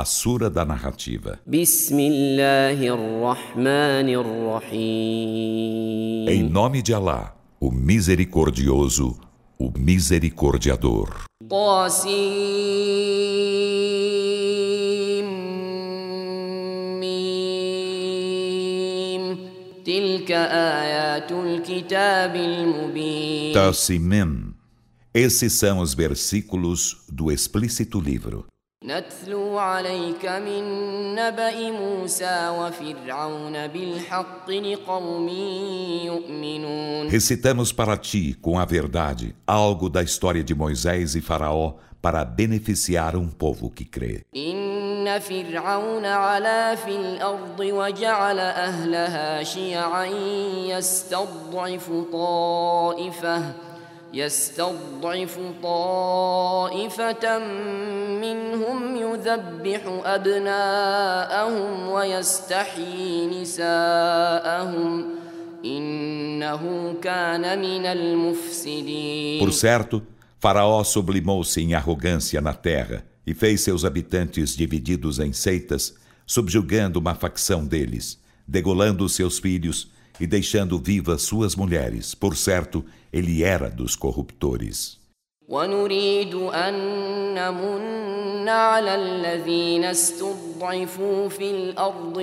a sura da narrativa. Em nome de Alá, o misericordioso, o misericordiador. Tassimim. Esses são os versículos do explícito livro. نتلو عليك من نبأ موسى وفرعون بالحق لقوم يؤمنون. Recitamos para ti, com a verdade, algo da história de Moisés e Faraó para beneficiar um povo que crê. إن فرعون علا في الأرض وجعل أهلها شيعا يستضعف طائفة منهم يذبح أبناءهم ويستحيي نساءهم إنه كان من المفسدين. Por certo, Faraó sublimou-se em arrogância na terra e fez seus habitantes divididos em seitas, subjugando uma facção deles, degolando seus filhos e deixando vivas suas mulheres. Por certo, ele era dos corruptores. ونريد أن نمن على الذين استضعفوا في الأرض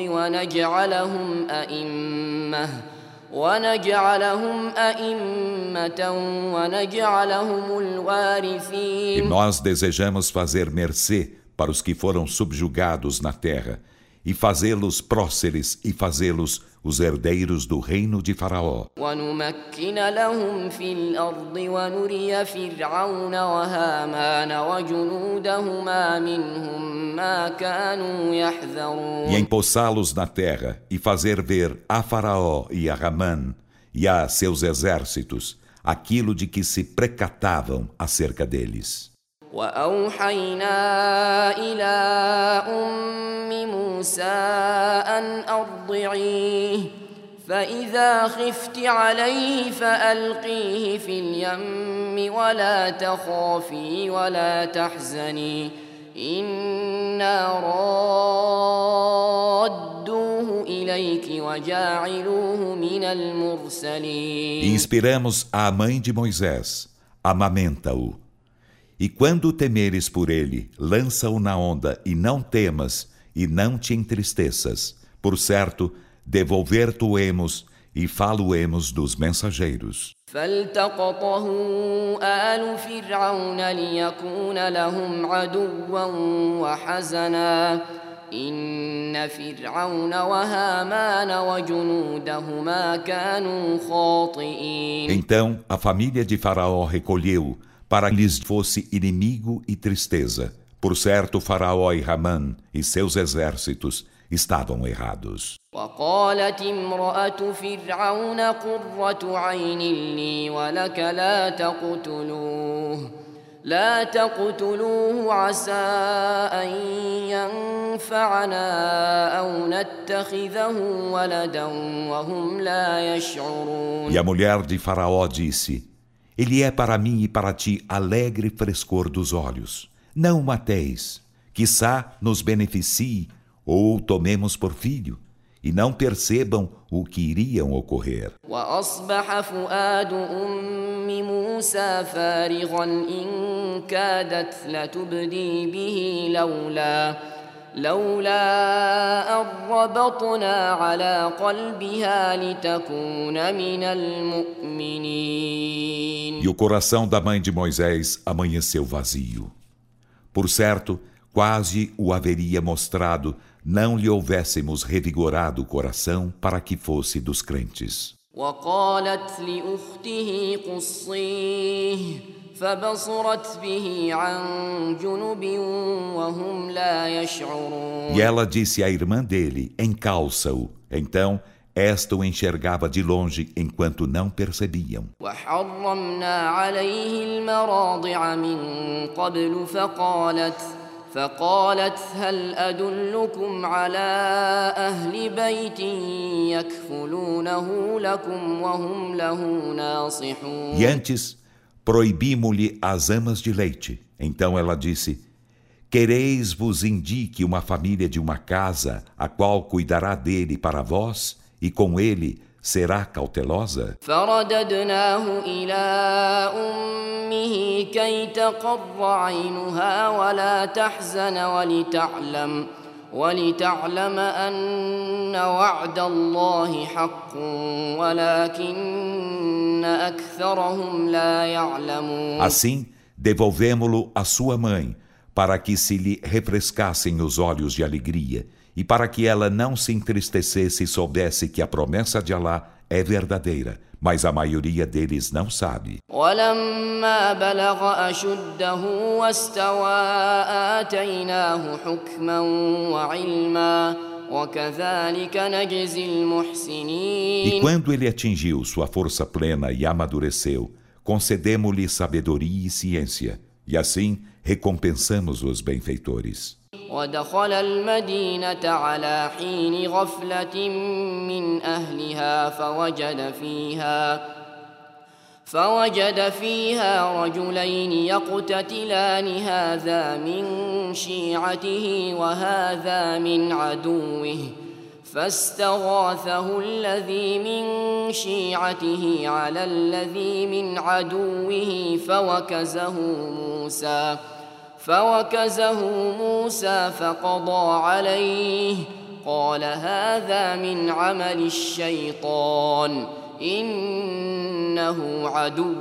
ونجعلهم أئمة ونجعلهم الوارثين. E nós desejamos fazer mercê para os que foram subjugados na terra, e fazê-los próceres e fazê-los os herdeiros do reino de Faraó. ونمكن لهم في الأرض ونري فرعون وهامان وجنودهما منهم ما كانوا يحذرون. E empossá-los na terra e fazer ver a Faraó e a Ramã e a seus exércitos aquilo de que se precatavam acerca deles. وأوحينا إلى موسى أن أرضعيه فإذا خفت عليه فألقيه في اليم ولا تخافي ولا تحزني إنا رادوه إليك وجاعلوه من المرسلين. E inspiramos a mãe de Moisés, amamenta-o. E quando temeres por ele, lança-o na onda e não temas e não te entristeças. Por certo, devolver-te-emos e falo-emos dos mensageiros. فالتقطه آل فرعون ليكون لهم عدوا وحزنا إن فرعون وهامان وجنودهما كانوا خاطئين. Então a família de Faraó recolheu para que lhes fosse inimigo e tristeza. Por certo, Faraó e Ramã e seus exércitos estavam errados. وقالت امرأة فرعون قرة عين لي ولك لا تقتلوه عسى أن ينفعنا أو نتخذه ولدا وهم لا يشعرون. E a mulher de Faraó disse: Ele é para mim e para ti alegre frescor dos olhos. Não o mateis, quiçá nos beneficie ou o tomemos por filho, e não percebam o que iriam ocorrer. وأصبح فؤاد موسى فارغا إن كادت لتبدي به لولا أن ربطنا على قلبها لتكون من المؤمنين. E o coração da mãe de Moisés amanheceu vazio. Por certo, quase o haveria mostrado, não lhe houvéssemos revigorado o coração para que fosse dos crentes. وقالت لأخته قصيه فبصرت به عن جنب وهم لا يشعرون. E ela disse à irmã dele: encalça-o. Então, esta o enxergava de longe enquanto não percebiam. وحرمنا عليه المراضع من قبل فقالت هل أدلكم على أهل بيت يكفلونه لكم وهم له ناصحون. E antes, proibimos-lhe as amas de leite. Então ela disse: Quereis vos indique uma família de uma casa, a qual cuidará dele para vós, e com ele será cautelosa? فرددناه إلى أمه كي تقر عينها ولا تحزن ولتعلم أن وعد الله حق ولكن أكثرهم لا يعلمون. Assim, devolvemo-lo à sua mãe, para que se lhe refrescassem os olhos de alegria, e para que ela não se entristecesse e soubesse que a promessa de Alá é verdadeira, mas a maioria deles não sabe. ولما بلغ أشده واستوى آتيناه حكما وعلما وكذلك نجزي E المحسنين. quando ele atingiu sua força plena e amadureceu, concedemo-lhe sabedoria e ciência, e assim recompensamos os benfeitores. ودخل المدينة على حين غفلة من أهلها فوجد فيها رجلين يقتتلان هذا من شيعته وهذا من عدوه فاستغاثه الذي من شيعته على الذي من عدوه فوكزه موسى فقضى عليه قال هذا من عمل الشيطان إنه عدو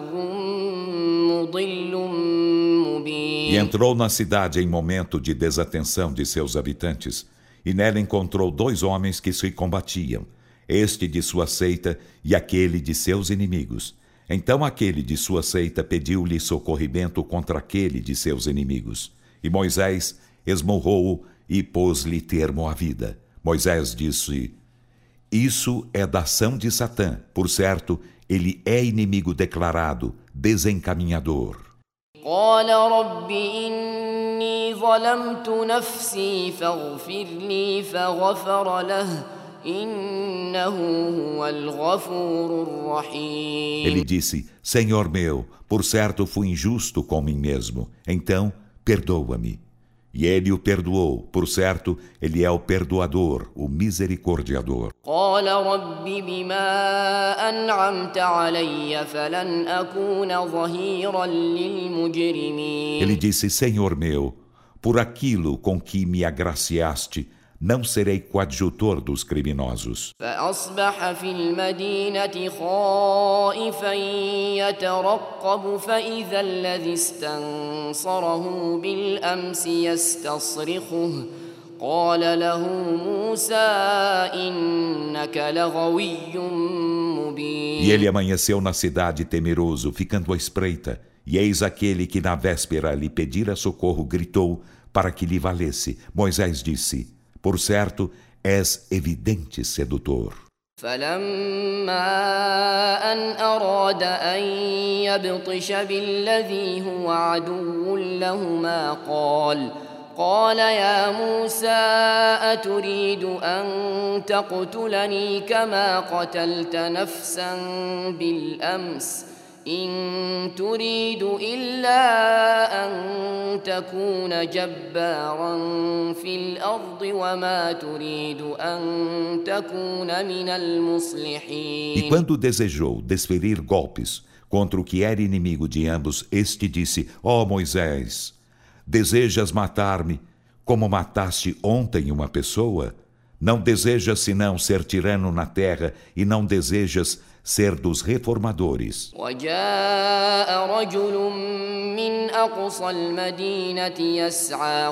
مضل مبين. E entrou na cidade em momento de desatenção de seus habitantes, e nela encontrou dois homens que se combatiam, este de sua seita e aquele de seus inimigos. Então aquele de sua seita pediu-lhe socorrimento contra aquele de seus inimigos. E Moisés esmurrou-o e pôs-lhe termo à vida. Moisés disse: Isso é da ação de Satã. Por certo, ele é inimigo declarado, desencaminhador. قال رب إني ظلمت نفسي فاغفر لي فغفر له إنه هو الغفور الرحيم. Ele disse: Senhor meu, por certo fui injusto com mim mesmo, então perdoa-me. E ele o perdoou, por certo, ele é o perdoador, o misericordiador. قال رب بما أنعمت علي فلن أكون ظهيرا للمجرمين. Ele disse: Senhor meu, por aquilo com que me agraciaste, não serei coadjutor dos criminosos. فأصبح في المدينة خائفا يترقب فإذا الذي استنصره بالأمس يستصرخه قال له موسى إنك لغوي مبين. E ele amanheceu na cidade temeroso, ficando à espreita, e eis aquele que na véspera lhe pedira socorro gritou para que lhe valesse. Moisés disse: Por certo, és evidente sedutor. فلما أن أراد أن يبطش بالذي هو عدو لهما قال يا موسى أتريد أن تقتلني كما قتلت نفسا بالأمس إن تريد إلا أن تكون جبارا في الأرض وما تريد أن تكون من المصلحين. E quando desejou desferir golpes contra o que era inimigo de ambos, este disse: Ó Moisés, desejas matar-me como mataste ontem uma pessoa? Não desejas senão ser tirano na terra e não desejas ser dos reformadores. وجاء رجل من أقصى المدينة يسعى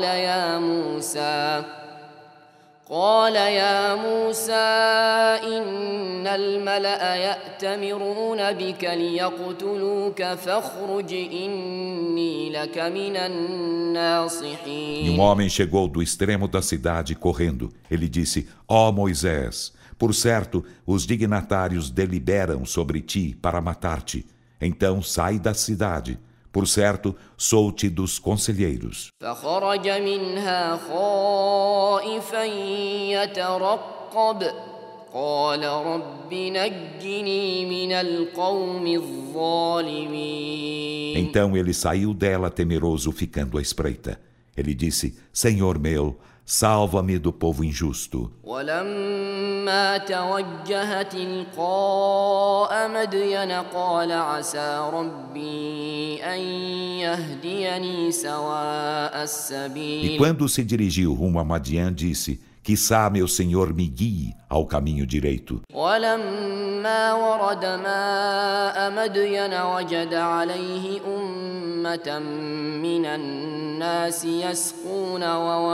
قال يا موسى إن الملأ يأتمرون بك ليقتلوك فاخرج إني لك من الناصحين. E um homem chegou do extremo da cidade correndo. Ele disse: Ó Moisés, por certo, os dignatários deliberam sobre ti para matar-te. Então sai da cidade. Por certo, sou-te dos conselheiros. فخرج منها خائفا يترقب قال رب نجني من القوم الظالمين. Então ele saiu dela temeroso, ficando à espreita. Ele disse: Senhor meu, salva-me do povo injusto. ولما توجه تلقاء مدين قال عسى ربي أن يهديني سواء E السبيل quando se dirigiu rumo a Madian, disse: Quizá meu Senhor me guie ao caminho direito. ولما ورد ماء مدين وجد عليه أمة من الناس يسقون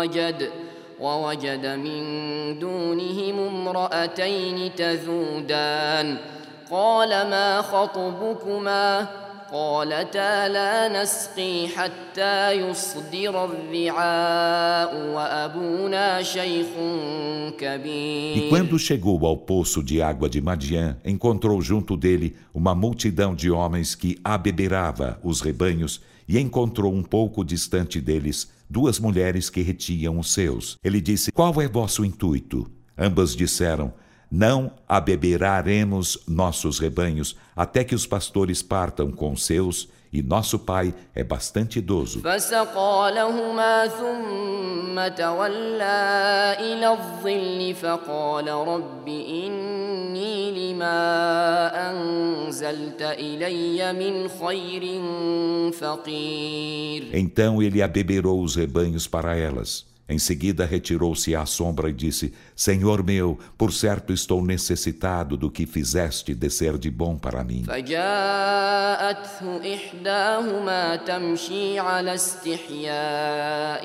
ووجد من دونهم امرأتين تذودان قال ما خطبكما قالتا لا نسقي حتى يصدر الرعاء وأبونا شيخ E كبير. quando chegou ao poço de água de Madian, encontrou junto dele uma multidão de homens que abeberava os rebanhos e encontrou um pouco distante deles duas mulheres que retiam os seus. Ele disse: Qual é vosso intuito? Ambas disseram: Não abeberaremos nossos rebanhos até que os pastores partam com os seus, e nosso pai é bastante idoso. فسقى لهما ثم تولى إلى الظل فقال رب إني لما أنزلت إلي من خير فقير. Então ele abeberou os rebanhos para elas. Em seguida retirou-se à sombra e disse: Senhor meu, por certo estou necessitado do que fizeste descer de bom para mim. فجاءته إحداهما تمشي على استحياء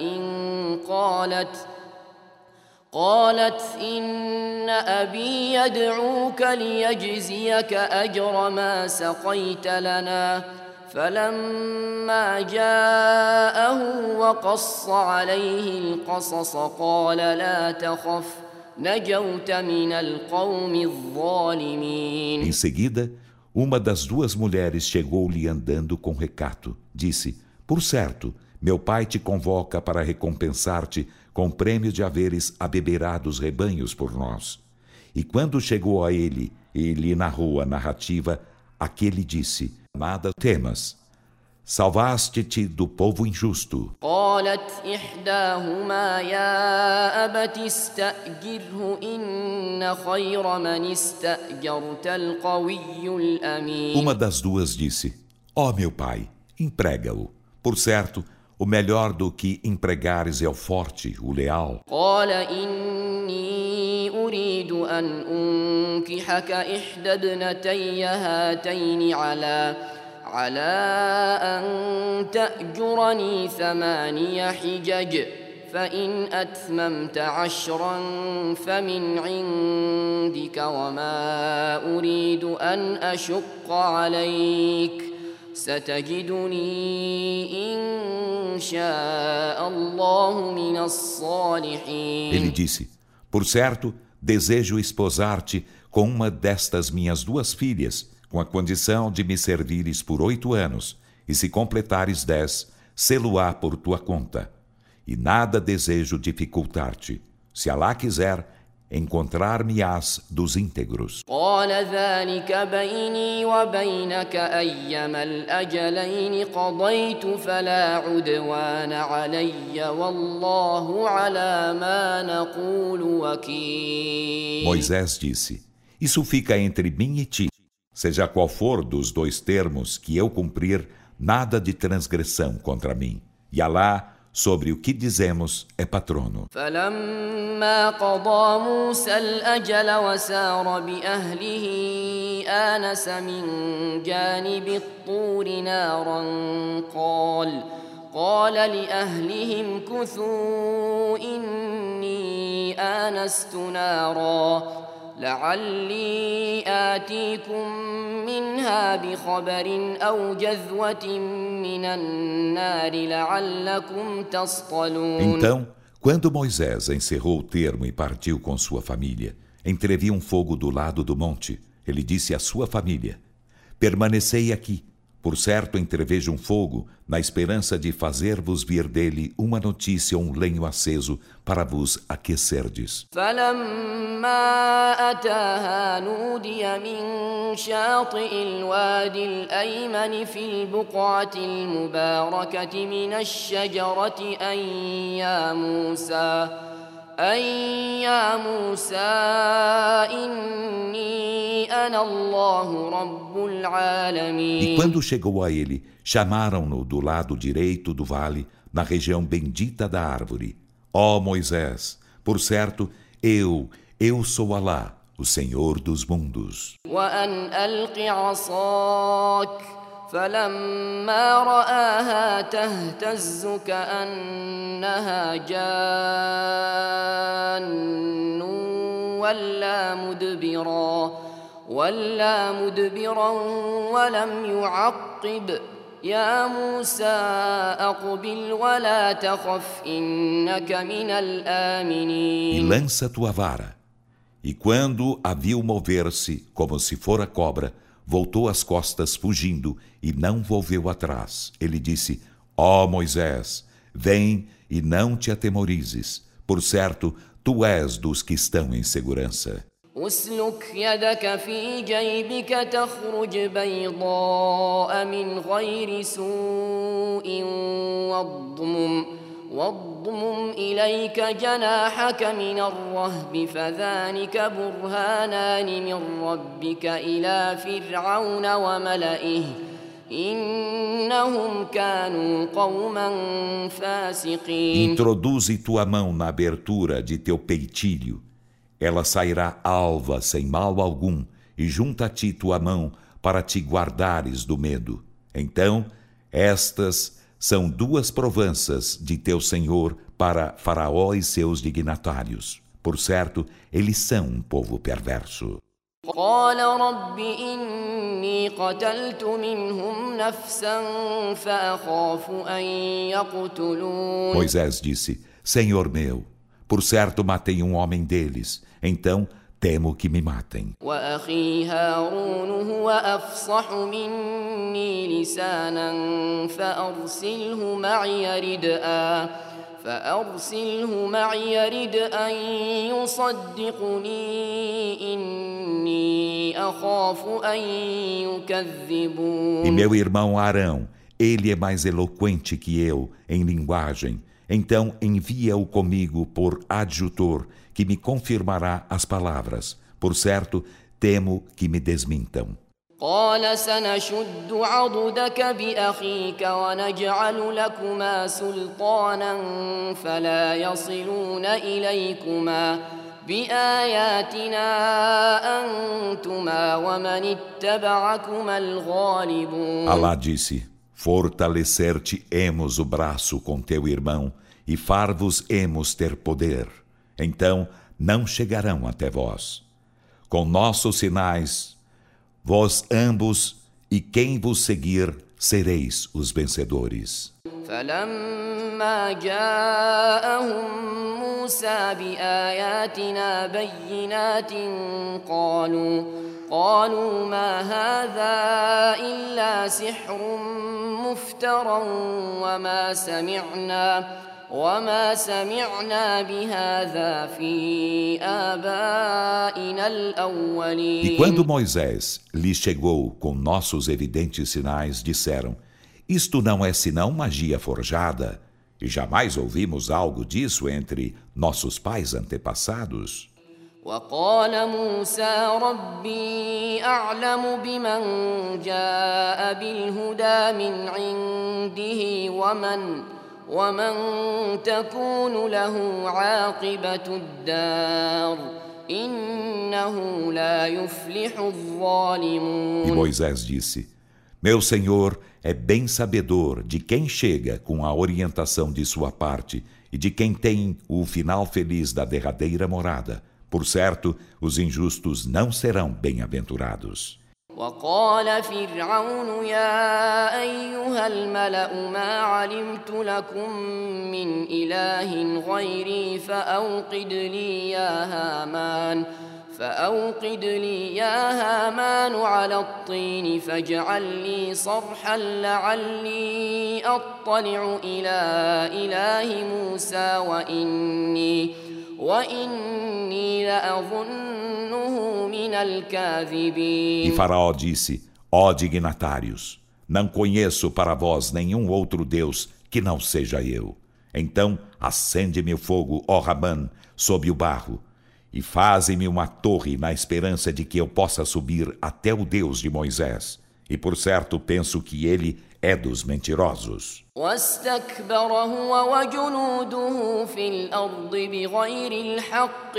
قالت إن أبي يدعوك ليجزيك أجر ما سقيت لنا فلما جاءه وقص عليه القصص قال لا تخف نجوت من القوم الظالمين. Em seguida, uma das duas mulheres chegou-lhe andando com recato. Disse: Por certo, meu pai te convoca para recompensar-te com o prêmio de haveres abeberado os rebanhos por nós. E quando chegou a ele e lhe narrou a narrativa, aquele disse: Nada temas. Salvaste-te do povo injusto. قالت إحداهما يا أبت استأجره إن خير من استأجرت القوي الأمين. Uma das duas disse: Ó meu pai, emprega-o. Por certo, o melhor do que empregares é o forte, o leal. قال إني أريد أن أنكحك إحدى ابنتي هاتين على أن تأجرني 8 حجج فإن أتممت 10 فمن عندك وما أريد أن أشق عليك ستجدني إن شاء الله من الصالحين. Ele disse: Por certo, desejo esposar-te com uma destas minhas duas filhas, com a condição de me servires por 8 anos, e se completares 10, sê-lo-á por tua conta. E nada desejo dificultar-te. Se Alá quiser, encontrar-me-ás dos íntegros. قال ذلك بيني وبينك أيما الأجلين قضيت فلا عدوان علي والله على ما نقول وكيل. Moisés disse: Isso fica entre mim e ti. Seja qual for dos dois termos que eu cumprir, nada de transgressão contra mim. E Alá, sobre o que dizemos, é patrono. فلما قضى موسى الأجل وسار بأهله آنس من جانب الطور نارا قال لأهلهم كثوا إني آنست نارا لعلي آتيكم منها بخبر أو جذوة من النار لعلكم تصطلون. Então, quando Moisés encerrou o termo e partiu com sua família, entreviu um fogo do lado do monte. Ele disse à sua família: Permanecei aqui, Por certo, entrevejo um fogo, na esperança de fazer-vos vir dele uma notícia ou um lenho aceso para vos aquecerdes. فلما أتاها نودي من شاطئ الوادي الأيمن في البقعة المباركة من الشجرة أن يا موسى إني أنا الله رب E العالمين. quando chegou a ele, chamaram-no do lado direito do vale, na região bendita da árvore. Ó Moisés, por certo, eu sou Alá, o Senhor dos mundos. وأن ألق عصاك فلما رآها تهتز كأنها جان ولا مدبرا ولم يعقب يا موسى أقبل ولا تخف إنك من E الآمنين. lança tua vara. E quando a viu mover-se, como se fora cobra, voltou as costas fugindo e não volveu atrás. Ele disse: Ó Moisés, vem e não te atemorizes. Por certo, tu és dos que estão em segurança. اسلك يدك في جيبك تخرج بيضاء من غير سوء واضمم إليك جناحك من الرهب فذلك برهانان من ربك إلى فرعون وملئه إنهم كانوا قوما فاسقين. Introduze tua mão na abertura de teu peitilho. Ela sairá alva sem mal algum, e junta a ti tua mão para te guardares do medo. Então, estas são duas provanças de teu Senhor para Faraó e seus dignatários. Por certo, eles são um povo perverso. قال رب إني قتلت منهم نفسا فأخاف أن يقتلون. Moisés disse: Senhor meu, por certo matei um homem deles, então temo que me matem. وأخي هارون هو أفصح مني لسانا فأرسله معي رد أن يصدقني إني أخاف أن يكذبون. E meu irmão Arão, ele é mais eloquente que eu em linguagem. Então envia-o comigo por adjutor, que me confirmará as palavras. Por certo, temo que me desmintam. قال سنشد عضدك بأخيك ونجعل لكما سلطانا فلا يصلون إليكما بآياتنا أنتما ومن اتبعكما الغالبون. Alá disse: Fortalecer-te-emos o braço com teu irmão e far-vos-emos ter poder. Então não chegarão até vós. Com nossos sinais, vós ambos e quem vos seguir sereis os vencedores. فلما جاءهم موسى بآياتنا بينات قالوا ما هذا إلا سحر مفترى وما سمعنا بهذا في آبائنا الأولين. E quando Moisés lhe chegou com nossos evidentes sinais, disseram: Isto não é senão magia forjada, e jamais ouvimos algo disso entre nossos pais antepassados. وقال موسى ربي أعلم بمن جاء بالهدى من عنده ومن تكون له عاقبة الدار إنه لا يفلح الظالمون. E Moisés disse: Meu Senhor é bem sabedor de quem chega com a orientação de sua parte e de quem tem o final feliz da derradeira morada. Por certo, os injustos não serão bem-aventurados. وقال فرعون يا أيها الملأ ما علمت لكم من إله غيري فأوقد لي يا هامان على الطين فاجعل لي صرحا لعلي أطلع إلى إله موسى وإني لأظنه من الكاذبين. E Faraó disse: ó dignatários, não conheço para vós nenhum outro Deus que não seja eu. Então acende-me o fogo, ó Ramã, sob o barro, e faze-me uma torre na esperança de que eu possa subir até o Deus de Moisés. E por certo penso que ele é dos mentirosos. واستكبر هو وجنوده في الأرض بغير الحق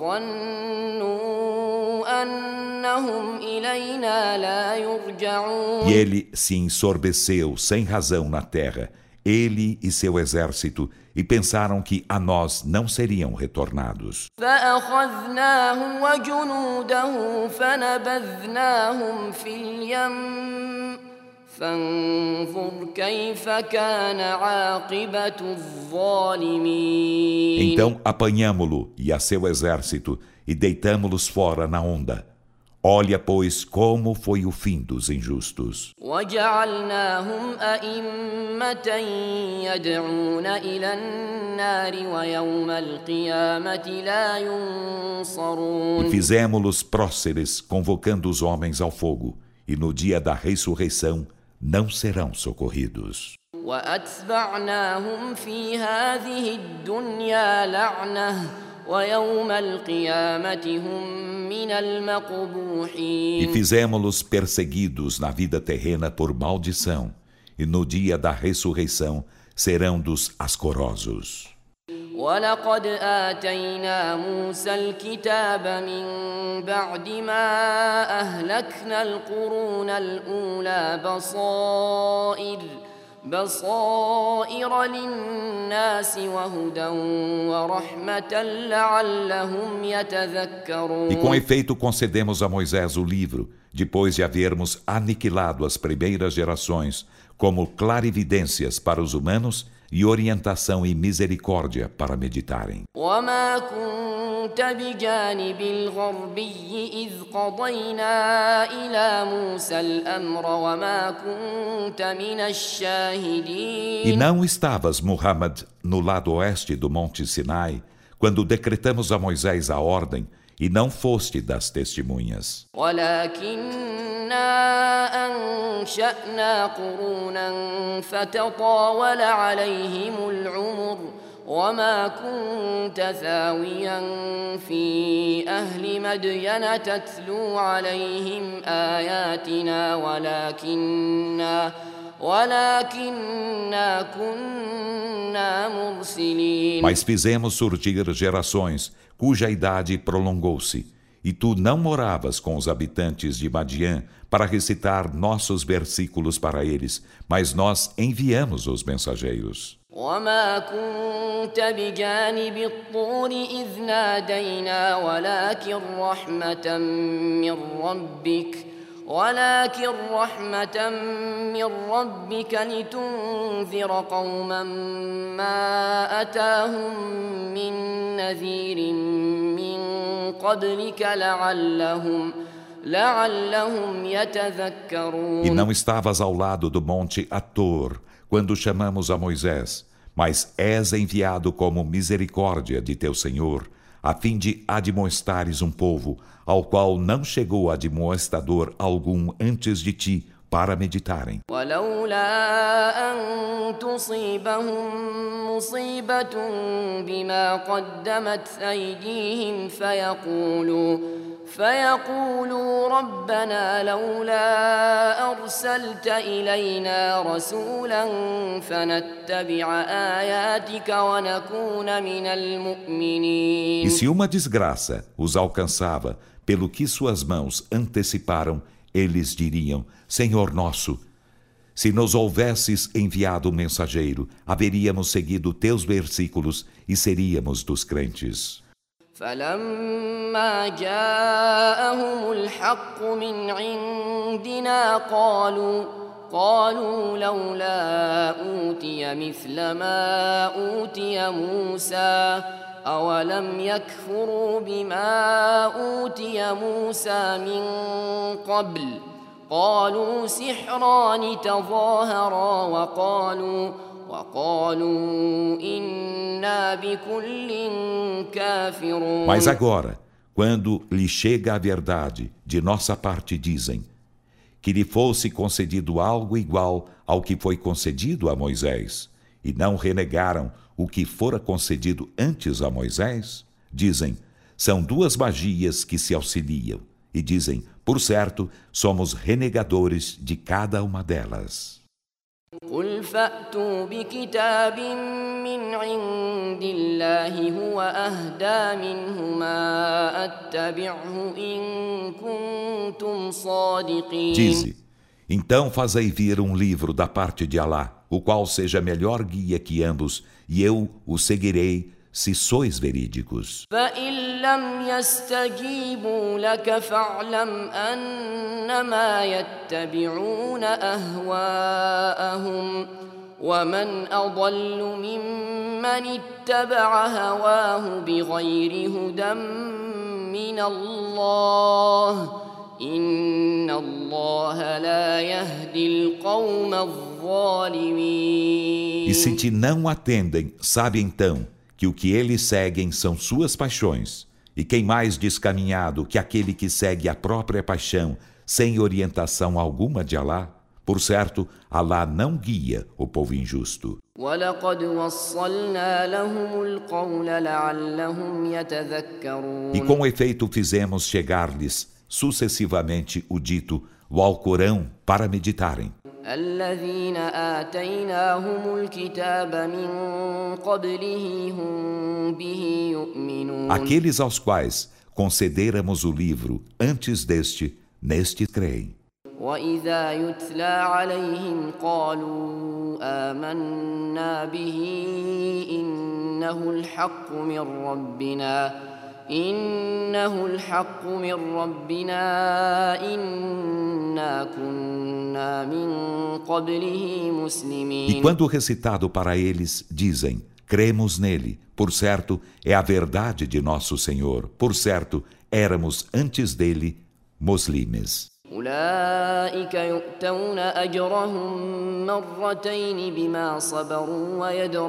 وظنوا أنهم إلينا لا يرجعون. E ele se ensorbeceu sem razão na terra, ele e seu exército, e pensaram que a nós não seriam retornados. فأخذناه وجنوده فنبذناهم في اليم فانظر كيف كان عاقبة الظالمين. Então apanhamo-lo e a seu exército e deitamo-los fora na onda. Olha, pois, como foi o fim dos injustos. وجعلناهم أئمة يدعون إلى النار ويوم القيامة لا ينصرون. E fizemo-los próceres, convocando os homens ao fogo, e no dia da ressurreição não serão socorridos. وأتبعناهم في هذه الدنيا لعنة ويوم القيامة هم من المقبوحين. E fizemo-los perseguidos na vida terrena por maldição, e no dia da ressurreição serão dos ascorosos. ولقد آتينا موسى الكتاب من بعد ما أهلكنا القرون الأولى بصائر للناس وهدى ورحمة لعلهم يتذكرون. E com efeito concedemos a Moisés o livro, depois de havermos aniquilado as primeiras gerações, como clarividências para os humanos e orientação e misericórdia para meditarem. وما كنت بجانب الغربي إذ قضينا إلى موسى الأمر وما كنت من الشاهدين. E não estavas, Muhammad, no lado oeste do Monte Sinai, quando decretamos a Moisés a ordem, e não foste das testemunhas. ولكننا أنشأنا قرونا فتطاول عليهم العمر وما كنت ثاويا في أهل مدين تتلو عليهم آياتنا ولكننا كنا مرسلين. Mas fizemos surgir gerações cuja idade prolongou-se, e tu não moravas com os habitantes de Madian para recitar nossos versículos para eles, mas nós enviamos os mensageiros. وما كنت بجانب الطور إذ نادينا ولكن رحمة من ربك لتنذر قوما ما أتاهم من نذير من قبلك لعلهم يتذكرون. E não estavas ao lado do monte Ator, quando chamamos a Moisés, mas és enviado como misericórdia de teu Senhor, a fim de admoestares um povo, ao qual não chegou admoestador algum antes de ti, para meditarem. ولولا أن تصيبهم مصيبة بما قدمت أيديهم فيقولوا ربنا لولا أرسلت إلينا رسولا فنتبع آياتك ونكون من المؤمنين. E se uma desgraça os alcançava pelo que suas mãos anteciparam, eles diriam: Senhor nosso, se nos houvesses enviado um mensageiro, haveríamos seguido teus versículos e seríamos dos crentes. فلما جاءهم الحق من عندنا قالوا لولا أوتي مثل ما أوتي موسى أولم يكفروا بما أوتي موسى من قبل قالوا سحران تظاهرا وقالوا إنا بكل كافرون. Mas agora, quando lhe chega a verdade, de nossa parte dizem que lhe fosse concedido algo igual ao que foi concedido a Moisés, e não renegaram o que fora concedido antes a Moisés, dizem, são duas magias que se auxiliam, e dizem, por certo, somos renegadores de cada uma delas. قل فأتوا بكتاب من عند الله هو أهدى منهما أتبعه إن كنتم صادقين. Dize, então fazei vir um livro da parte de Alá, o qual seja melhor guia que ambos, e eu o seguirei, se sois verídicos. فإن لم يستجيبوا لك فاعلم أنما يتبعون أهواءهم ومن أضل ممن اتبع هواه بغير هدى من الله إن الله لا يهدي القوم الظالمين. E se te não atendem, sabe então que o que eles seguem são suas paixões, e quem mais descaminhado que aquele que segue a própria paixão, sem orientação alguma de Alá? Por certo, Alá não guia o povo injusto. وَلَقَدْ وَصَّلْنَا لَهُمُ الْقَوْلَ لَعَلَّهُمْ يَتَذَكَّرُونَ. E com efeito fizemos chegar-lhes sucessivamente o dito, o Alcorão, para meditarem. الذين آتيناهم الكتاب من قبله هم به يؤمنون. Aqueles aos quais concederamos o livro antes deste, neste creem. وإذا يتلى عليهم قالوا آمنا به إنه الحق من ربنا إنا كنا من قبله مسلمين. E quando recitado para eles, dizem, cremos nele, por certo, é a verdade de nosso Senhor, por certo, éramos antes dele muslimes. أولئك يؤتون أجرهم مرتين بما صبروا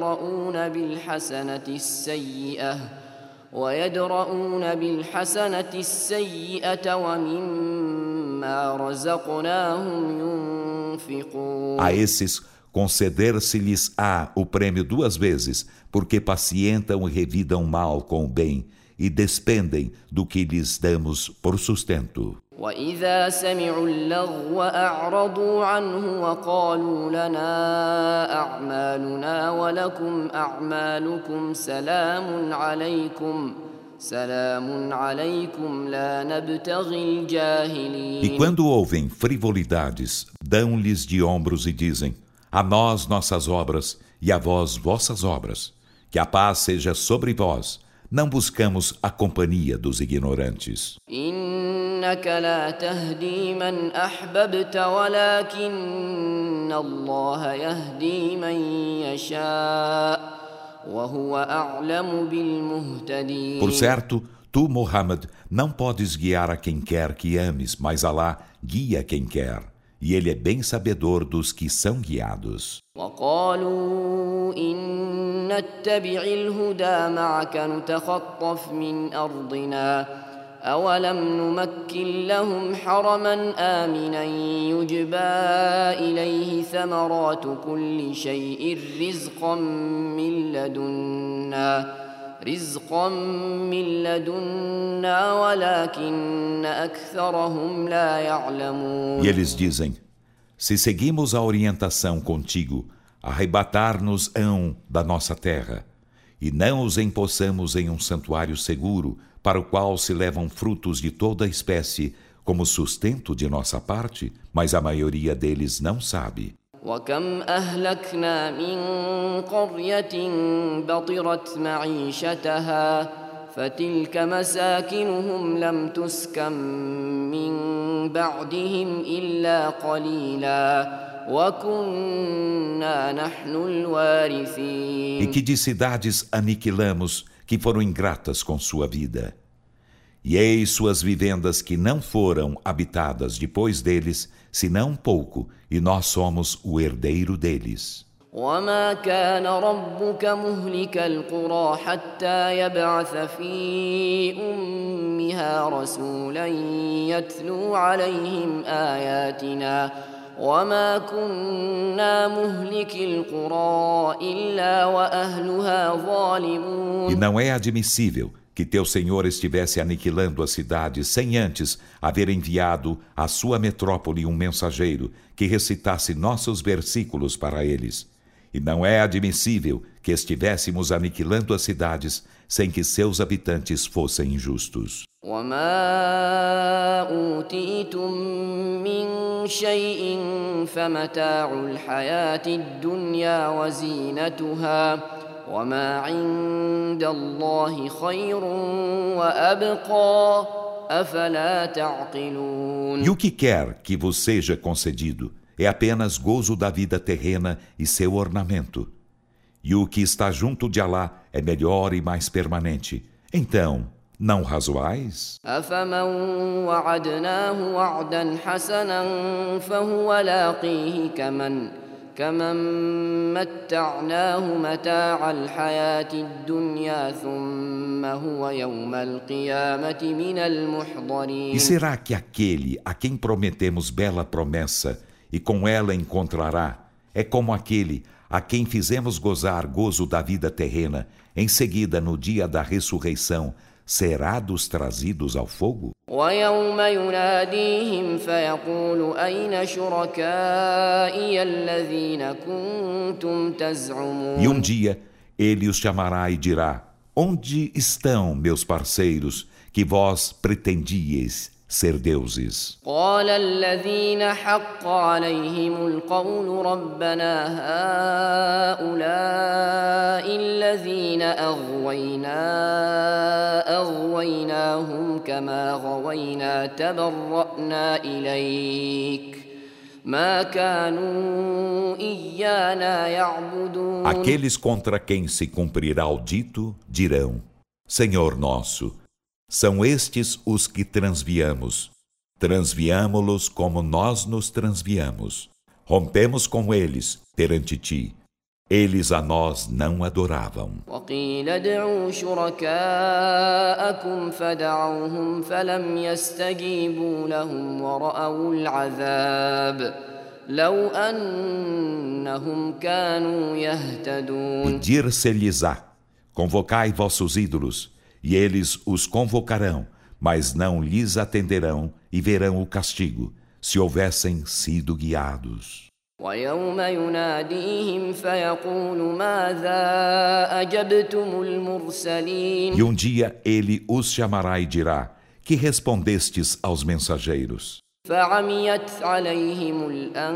ويدرؤون بالحسنة السيئة ومما رزقناهم ينفقون. A esses conceder-se-lhes-á o prêmio duas vezes, porque pacientam e revidam mal com o bem e despendem do que lhes damos por sustento. وإذا سمعوا اللغو أعرضوا عنه وقالوا لنا أعمالنا ولكم أعمالكم سلام عليكم لا نبتغي الجاهلين. E quando ouvem frivolidades, dão-lhes de ombros e dizem, a nós nossas obras e a vós vossas obras, que a paz seja sobre vós, não buscamos a companhia dos ignorantes. إنك لا تهدي من أحببت ولكن الله يهدي من يشاء وهو أعلم بالمهتدين. Por certo, tu, Muhammad, não podes guiar a quem quer que ames, mas Alá guia quem quer, e ele é bem sabedor dos que são guiados. وقالوا إن نتبع الهدى معك نتخطف من أرضنا أولم نمكن لهم حرما آمنا يجبى إليه ثمرات كل شيء رزقا من لدنا ولكن أكثرهم لا يعلمون. E eles dizem, se seguimos a orientação contigo, arrebatar-nos-ão da nossa terra, e não os empossamos em um santuário seguro, para o qual se levam frutos de toda espécie, como sustento de nossa parte, mas a maioria deles não sabe. وكم أهلكنا من قرية بطرت معيشتها فتلك مساكنهم لم تسكن من بعدهم إلا قليلا وكنا نحن الوارثين. E que de cidades aniquilamos que foram ingratas com sua vida. E eis suas vivendas que não foram habitadas depois deles, senão um pouco, e nós somos o herdeiro deles. وما كان ربك مهلك القرى حتى يبعث في أمها رسولا يتلو عليهم آياتنا وما كنا مهلك القرى إلا وأهلها ظالمون. E não é admissível que teu Senhor estivesse aniquilando a cidade sem antes haver enviado à sua metrópole um mensageiro que recitasse nossos versículos para eles. E não é admissível que estivéssemos aniquilando as cidades sem que seus habitantes fossem injustos. وما أوتيتم من شيء فمتاع الحياة الدنيا وزينتها وما عند الله خير وأبقى أفلا تعقلون. E o que quer que vos seja concedido é apenas gozo da vida terrena e seu ornamento. E o que está junto de Alá é melhor e mais permanente. Então, não razoais? أفمن وعدناه وعدا حسنا فهو لاقيه كمن متعناه متاع الحياة الدنيا ثم هو يوم القيامة من المحضرين. E será que aquele a quem prometemos bela promessa e com ela encontrará, é como aquele a quem fizemos gozar gozo da vida terrena, em seguida, no dia da ressurreição, será dos trazidos ao fogo? ويوم يناديهم فيقول أين شركائي الذين كنتم تزعمون. E um dia ele os chamará e dirá: onde estão meus parceiros que vós pretendíeis ser deuses? قال الذين حق عليهم القول ربنا هؤلاء الذين أغويناهم كما غوينا تبرأنا إليك ما كانوا إيانا يعبدون. Aqueles contra quem se cumprirá o dito dirão: Senhor nosso, são estes os que transviamos. Transviamo-los como nós nos transviamos. Rompemos com eles perante ti. Eles a nós não adoravam. وقيل ادعوا شركاءكم فدعوهم فلم يستجيبوا لهم ورأوا العذاب لو أنهم كانوا يهتدون. E dir-se-lhes-á: convocai vossos ídolos, e eles os convocarão, mas não lhes atenderão e verão o castigo, se houvessem sido guiados. ويوم يناديهم فيقول ماذا أجبتم المرسلين. E um dia ele os chamará e dirá: que respondestes aos mensageiros? فعميت عليهم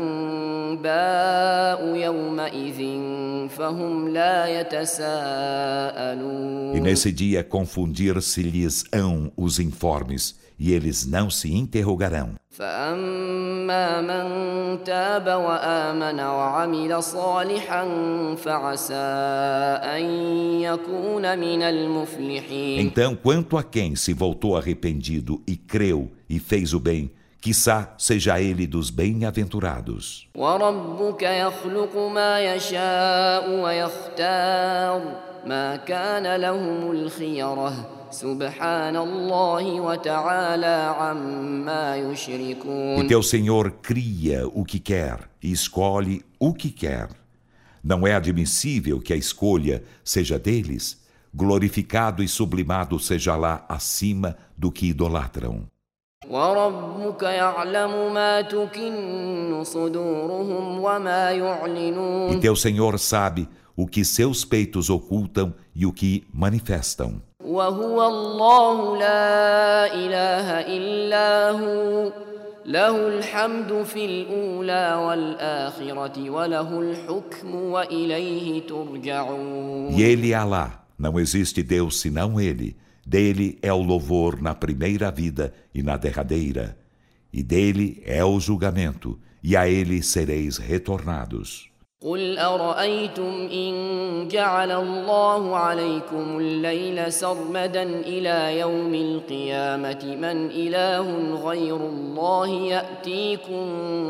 الأنباء يومئذ فهم لا يتساءلون. E nesse dia confundir-se-lhes-ão os informes, e eles não se interrogarão. فأما من تاب وآمن وعمل صالحا فعسى أن يكون من المفلحين. Então, quanto a quem se voltou arrependido e creu e fez o bem, quiçá seja ele dos bem-aventurados. وربك يخلق ما يشاء ويختار ما كان لهم الخيرة سبحان الله وتعالى عما يشركون. E teu Senhor cria o que quer e escolhe o que quer. Não é admissível que a escolha seja deles. Glorificado e sublimado seja lá acima do que idolatram. وربك يعلم ما تكن صدورهم وما يعلنون. E teu Senhor sabe o que seus peitos ocultam e o que manifestam. وهو الله لا إله إلا هو له الحمد في الأولى والآخرة وله الحكم وإليه ترجعون. E ele é Alá, não existe Deus senão ele. Dele é o louvor na primeira vida e na derradeira. E dele é o julgamento, e a ele sereis retornados. قل أرأيتم إن جعل الله عليكم الليل سرمدا إلى يوم القيامة من إله غير الله يأتيكم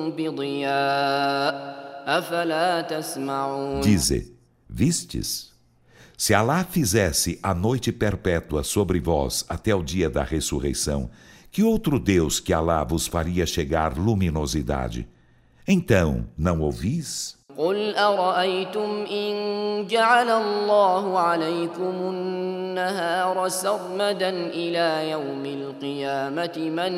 بضياء أفلا تسمعون. Dize, vistes? Se Alá fizesse a noite perpétua sobre vós até o dia da ressurreição, que outro Deus que Alá vos faria chegar luminosidade? Então, não ouvis? قل أرأيتم إن جعل الله عليكم النهار سرمدا إلى يوم القيامة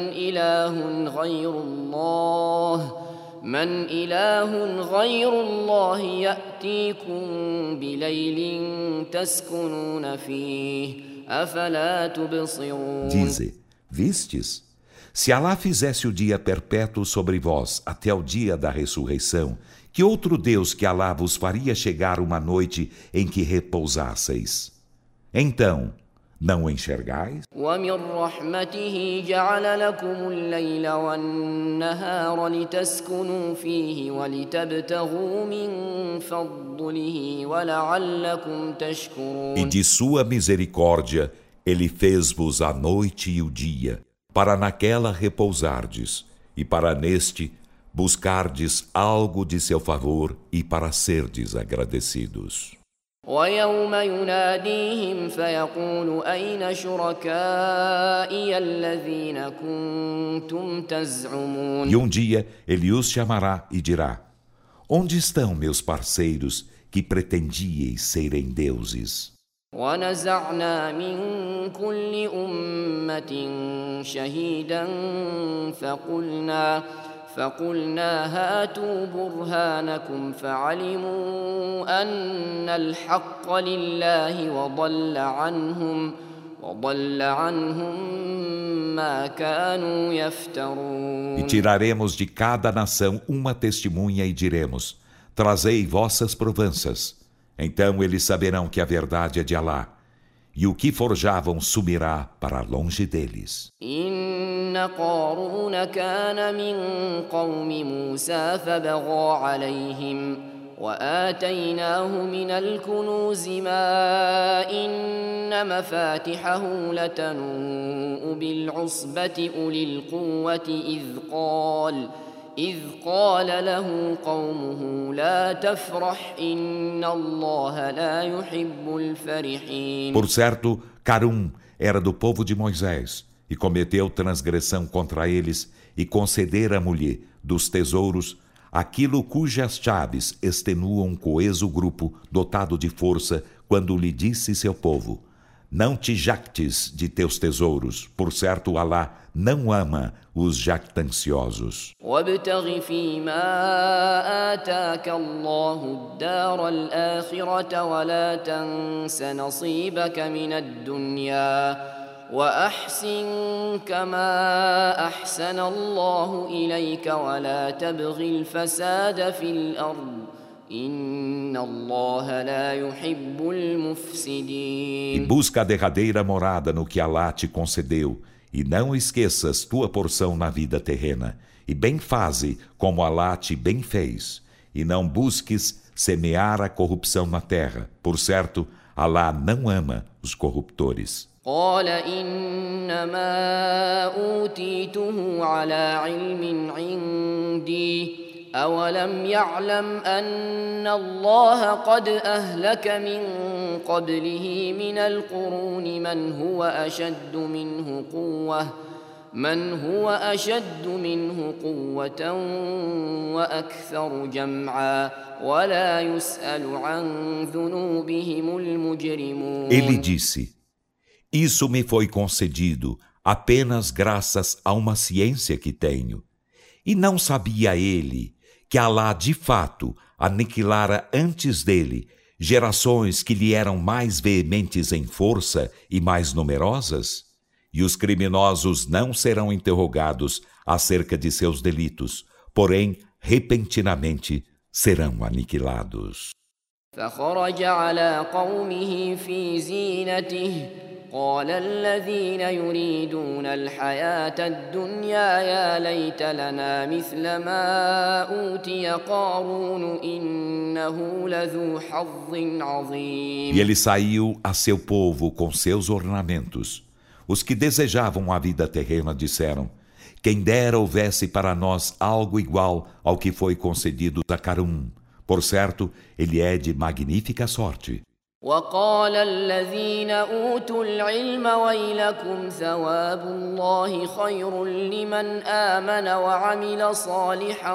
من إله غير الله يأتيكم بليل تسكنون فيه أفلا تبصرون. Dize, vistes? Se Alá fizesse o dia perpétuo sobre vós até o dia da ressurreição, que outro Deus que Alá vos faria chegar uma noite em que repousasseis? Então, não o enxergais? ومن رحمته جعل لكم الليل والنهار لتسكنوا فيه ولتبتغوا من فضله ولعلكم تشكرون. E de sua misericórdia, Ele fez-vos a noite e o dia, para naquela repousardes, e para neste buscardes algo de seu favor e para serdes agradecidos. ويوم يناديهم فيقول أين شركائي الذين كنتم تزعمون. E um dia ele os chamará e dirá: onde estão meus parceiros que pretendíeis serem deuses? ونزعنا من كل أمة شهيدا فقلنا هاتوا برهانكم فعلموا أن الحق لله وضل عنهم ما كانوا يفترون. E tiraremos de cada nação uma testemunha e diremos: trazei vossas provanças. Então eles saberão que a verdade é de Alá, e o que forjavam sumirá para longe deles. إن قارون كان من قوم موسى فبغى عليهم وآتيناه من الكنوز ما إن مفاتحه لتنوء بالعصبة أولي القوة إذ قال له قومه لا تفرح إن الله لا يحب الفرحين. Por certo, Carum era do povo de Moisés e cometeu transgressão contra eles e concedera-lhe dos tesouros aquilo cujas chaves extenuam um coeso grupo dotado de força, quando lhe disse seu povo: não te jactes de teus tesouros, por certo Alá não ama os jactanciosos. وابتغ فيما آتاك الله الدار الآخرة ولا تنس نصيبك من الدنيا وأحسن كما أحسن الله إليك ولا تبغ الفساد في الأرض إن الله لا يحب المفسدين. E busca a derradeira morada no que Alá te concedeu, e não esqueças tua porção na vida terrena, e bem faze como Alá te bem fez, e não busques semear a corrupção na terra, por certo, Alá não ama os corruptores. قال إنما أوتيته على علم عندي أولم يعلم أن الله قد أهلك من قبله من القرون من هو أشد منه قوة وأكثر جمعا ولا يسأل عن ذنوبهم المجرمون. Ele disse: isso me foi concedido apenas graças a uma ciência que tenho. E não sabia ele que Alá de fato aniquilara antes dele gerações que lhe eram mais veementes em força e mais numerosas? E os criminosos não serão interrogados acerca de seus delitos, porém, repentinamente serão aniquilados. فخرج على قومه في زينته قال الذين يريدون الحياة الدنيا يا ليت لنا مثل ما أوتي قارون إنه لذو حظ عظيم. E ele saiu a seu povo com seus ornamentos. Os que desejavam a vida terrena disseram: quem dera houvesse para nós algo igual ao que foi concedido a Carum. Por certo, ele é de magnífica sorte. وقال الذين أوتوا العلم ويلكم ثواب الله خير لمن آمن وعمل صالحا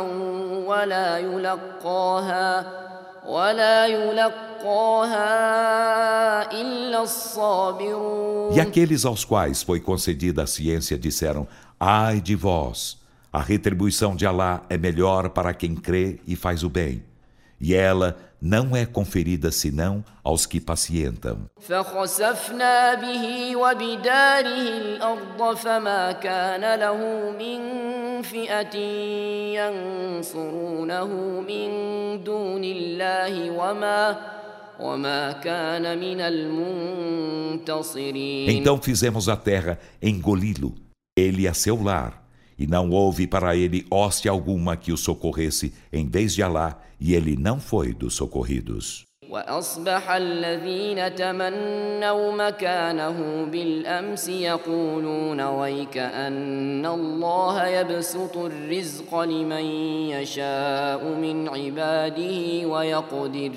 ولا يلقاها إلا الصابرون. E aqueles aos quais foi concedida a ciência disseram: ai de vós! A retribuição de Alá é melhor para quem crê e faz o bem. E ela não é conferida senão aos que pacientam. فخسفنا به وبداره الأرض فما كان له من فئة ينصرونه من دون الله وما كان من المنتصرين. Então fizemos a terra engoli-lo, ele a seu lar, e não houve para ele hoste alguma que o socorresse em vez de Alá, e ele não foi dos socorridos. وأصبح الذين تمنوا مكانه بالأمس يقولون ويكأن الله يبسط الرزق لمن يشاء من عباده ويقدر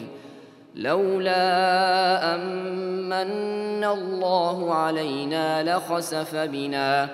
لولا أمن الله علينا لخسف بنا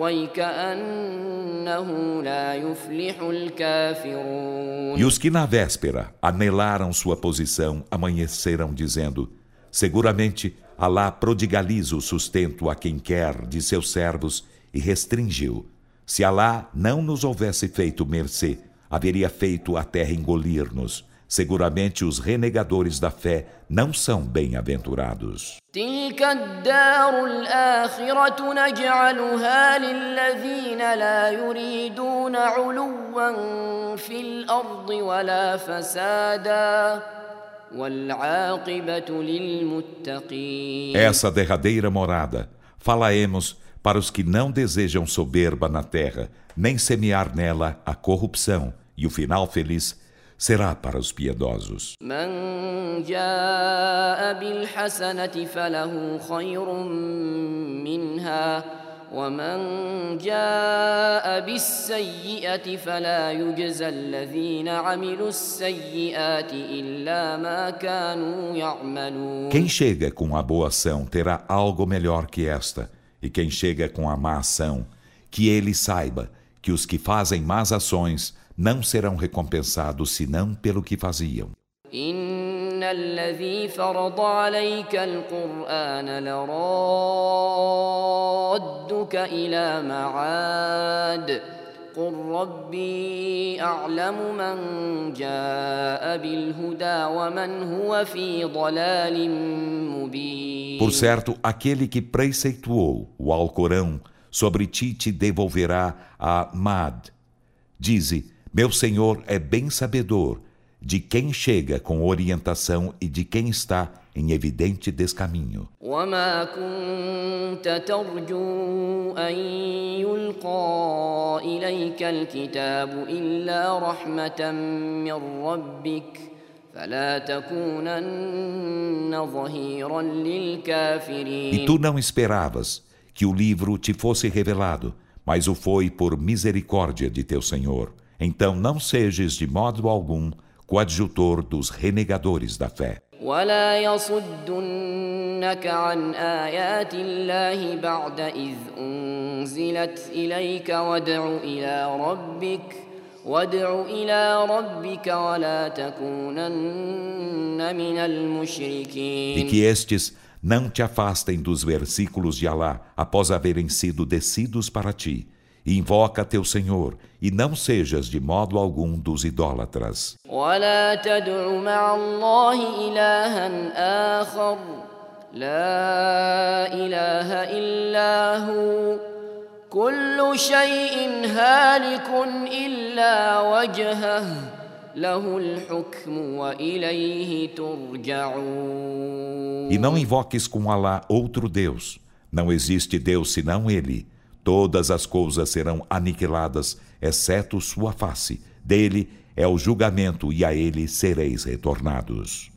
ويكأنه لا يفلح الكافرون. E os que na véspera anelaram sua posição amanheceram dizendo: seguramente Alá prodigaliza o sustento a quem quer de seus servos e restringiu. Se Alá não nos houvesse feito mercê, haveria feito a terra engolir-nos. Seguramente os renegadores da fé não são bem-aventurados. تلك الدار الآخرة نجعلها للذين لا يريدون علوا في الأرض ولا فسادا والعاقبة للمتقين. Essa derradeira morada falaemos para os que não desejam soberba na terra, nem semear nela a corrupção, e o final feliz será para os piedosos. من جاء بالحسنة فله خير منها ومن جاء بالسيئة فلا يجزى الذين عملوا السيئات إلا ما كانوا يعملون. Quem chega com a boa ação terá algo melhor que esta, e quem chega com a má ação, que ele saiba que os que fazem más ações não serão recompensados senão pelo que faziam. إن الذي فرض عليك القرآن لرادك إلى معاد قل ربي أعلم من جاء بالهدى ومن هو في ضلال مبين. Por certo, aquele que preceituou o Alcorão sobre ti te devolverá a Mad. Dize: meu Senhor é bem sabedor de quem chega com orientação e de quem está em evidente descaminho. وما كنت ترجو أن يلقى إليك الكتاب إلا رحمة من ربك فلا تكونن ظهيرا للكافرين. E tu não esperavas que o livro te fosse revelado, mas o foi por misericórdia de teu Senhor. Então não sejas de modo algum coadjutor dos renegadores da fé. ولا يصدنك عن آيات الله بعد إذ أنزلت إليك وادع إلى ربك ولا تكونن من المشركين. E que estes não te afastem dos versículos de Alá após haverem sido descidos para ti. E invoca teu Senhor, e não sejas de modo algum dos idólatras. ولا تدع مع الله إلها آخر لا إله إلا هو كل شيء هالك إلا وجهه له الحكم وإليه ترجعون. E não invoques com Alá outro Deus. Não existe Deus senão Ele. Todas as coisas serão aniquiladas, exceto sua face. Dele é o julgamento e a Ele sereis retornados.